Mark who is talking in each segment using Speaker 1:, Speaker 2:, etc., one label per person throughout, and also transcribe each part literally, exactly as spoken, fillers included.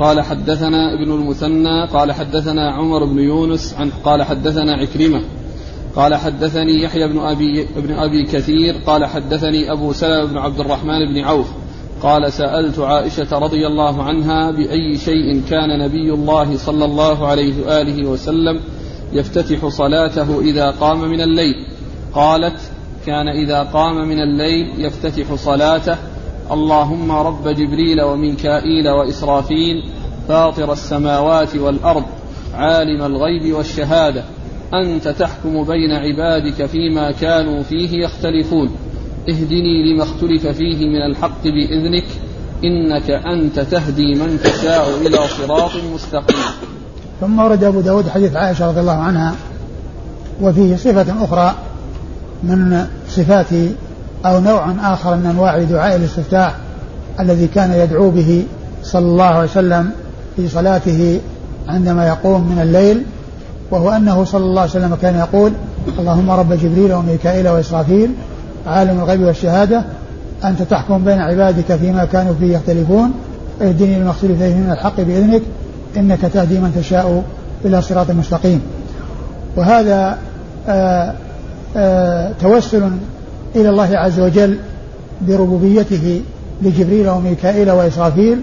Speaker 1: قال حدثنا ابن المثنى قال حدثنا عمر بن يونس عن قال حدثنا عكرمة قال حدثني يحيى بن أبي, ابن أبي كثير قال حدثني أبو سلمة بن عبد الرحمن بن عوف قال سألت عائشة رضي الله عنها بأي شيء كان نبي الله صلى الله عليه وآله وسلم يفتتح صلاته إذا قام من الليل؟ قالت كان إذا قام من الليل يفتتح صلاته اللهم رب جبريل وميكائيل وإسرافيل فاطر السماوات والأرض عالم الغيب والشهادة أنت تحكم بين عبادك فيما كانوا فيه يختلفون اهدني لما اختلف فيه من الحق بإذنك إنك أنت تهدي من تشاء إلى صراط مستقيم.
Speaker 2: ثم ورد أبو داود حديث عائشة رضي الله عنها وفيه صفة أخرى من صفات أو نوع آخر من أنواع دعاء الاستفتاح الذي كان يدعو به صلى الله عليه وسلم في صلاته عندما يقوم من الليل، وهو أنه صلى الله عليه وسلم كان يقول اللهم رب جبريل وميكائيل وإسرافيل عالم الغيب والشهادة أنت تحكم بين عبادك فيما كانوا فيه يختلفون اهدني لما اختلف فيه من الحق بإذنك إنك تهدي من تشاء إلى صراط مستقيم. وهذا آآ آآ توسل إلى الله عز وجل بربوبيته لجبريل وميكائيل وإسرافيل،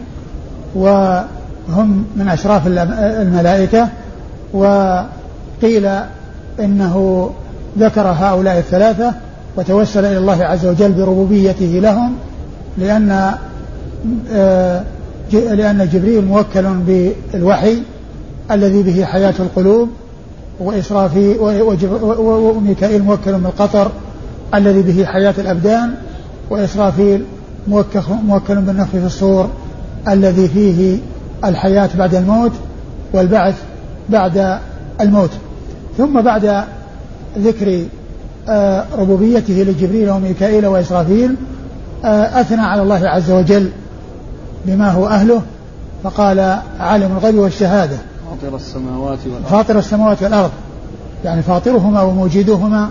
Speaker 2: وهم من أشراف الملائكة، وقيل إنه ذكر هؤلاء الثلاثة وتوسل إلى الله عز وجل بربوبيته لهم لأن لأن جبريل موكل بالوحي الذي به حياة القلوب، وإسرافيل وميكائيل موكل بالقطر الذي به حياة الأبدان، وإسرافيل موكل بالنفخ في الصور الذي فيه الحياة بعد الموت والبعث بعد الموت. ثم بعد ذكر ربوبيته لجبريل وميكائيل وإسرافيل أثنى على الله عز وجل بما هو أهله فقال عالم الغيب والشهادة
Speaker 1: فاطر السماوات والأرض
Speaker 2: فاطر السماوات والأرض يعني فاطرهما وموجدهما،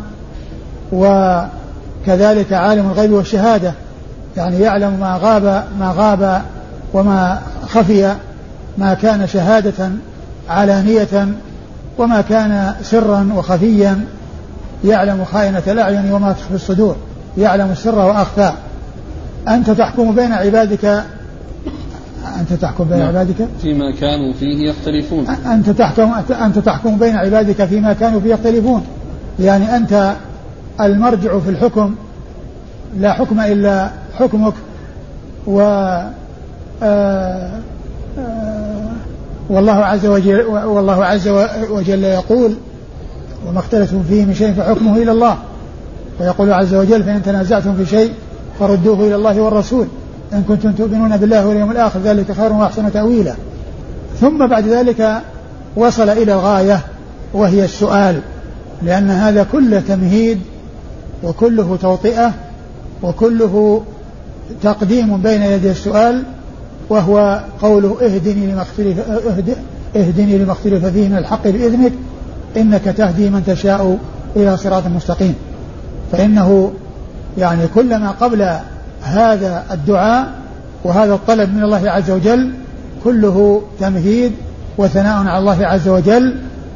Speaker 2: وكذلك عالم الغيب والشهادة يعني يعلم ما غاب ما غاب وما خفي، ما كان شهادة علانية وما كان سرا وخفيا، يعلم خائنة الأعين وما تخفي الصدور، يعلم السر وأخفى. أنت تحكم بين عبادك أنت تحكم بين عبادك
Speaker 1: فيما كانوا فيه يختلفون
Speaker 2: أنت تحكم أنت تحكم بين عبادك فيما كانوا فيه يختلفون، يعني أنت المرجع في الحكم، لا حكم إلا حكمك. و آآ آآ والله عز وجل والله عز وجل يقول وما اختلفتم فيه من شيء فحكمه إلى الله، ويقول عز وجل فإن تنازعتم في شيء فردوه إلى الله والرسول إن كنتم تؤمنون بالله واليوم الآخر ذلك خير وأحسن تأويلا. ثم بعد ذلك وصل إلى الغاية وهي السؤال، لأن هذا كله تمهيد وكله توطئة وكله تقديم بين يدي السؤال، وهو قوله اهدني لما اختلف اهدني لما اختلف فيه من الحق بإذنك إنك تهدي من تشاء إلى صراط مستقيم. فإنه يعني كلما قبل هذا الدعاء وهذا الطلب من الله عز وجل كله تمهيد وثناء على الله عز وجل،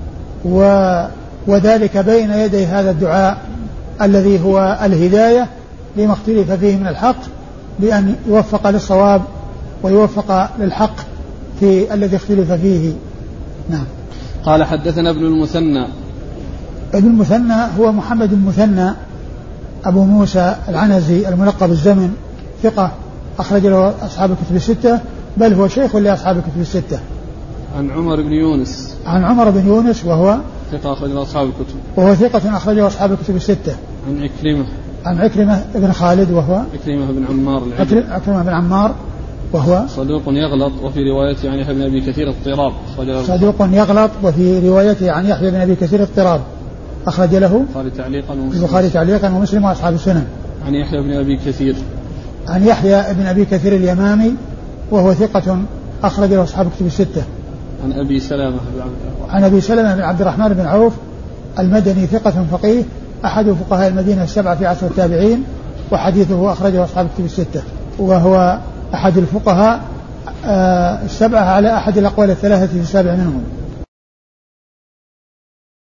Speaker 2: وذلك بين يدي هذا الدعاء الذي هو الهداية لما اختلف فيه من الحق، بأن يوفق للصواب ويوفق للحق في الذي اختلف فيه. نعم.
Speaker 1: قال حدثنا ابن المثنى.
Speaker 2: ابن المثنى هو محمد المثنى أبو موسى العنزي الملقب الزمن، ثقة أخرج له أصحاب الكتب الستة، بل هو شيخ لأصحاب الكتب الستة.
Speaker 1: عن عمر بن يونس.
Speaker 2: عن عمر بن يونس وهو
Speaker 1: ثقة أخرج له أصحاب الكتب.
Speaker 2: وهو ثقة أخرج له أصحاب الكتب الستة.
Speaker 1: عن عكرمة.
Speaker 2: عن عكرمة بن خالد وهو
Speaker 1: عكرمة بن عمار
Speaker 2: العبد. عكرمة بن عمار وهو
Speaker 1: صدوق يغلط، وفي روايته عن يحيى بن أبي كثير اضطراب.
Speaker 2: صدوق يغلط، وفي روايته عن يحيى بن أبي كثير اضطراب، أخرج له
Speaker 1: البخاري تعليقا
Speaker 2: البخاري تعليقا ومسلم وأصحاب السنن.
Speaker 1: عن يحيى بن أبي كثير.
Speaker 2: عن يحيى بن أبي كثير اليمامي وهو ثقة أخرج له أصحاب الكتب الستة.
Speaker 1: عن أبي سلمة
Speaker 2: عن أبي سلمة بن عبد الرحمن بن عوف المدني ثقة فقيه أحد فقهاء المدينة السبعة في عصر التابعين، وحديثه أخرجه أصحاب الكتب الستة، وهو أحد الفقهاء السبعة على أحد الأقوال الثلاثة في السابع منهم.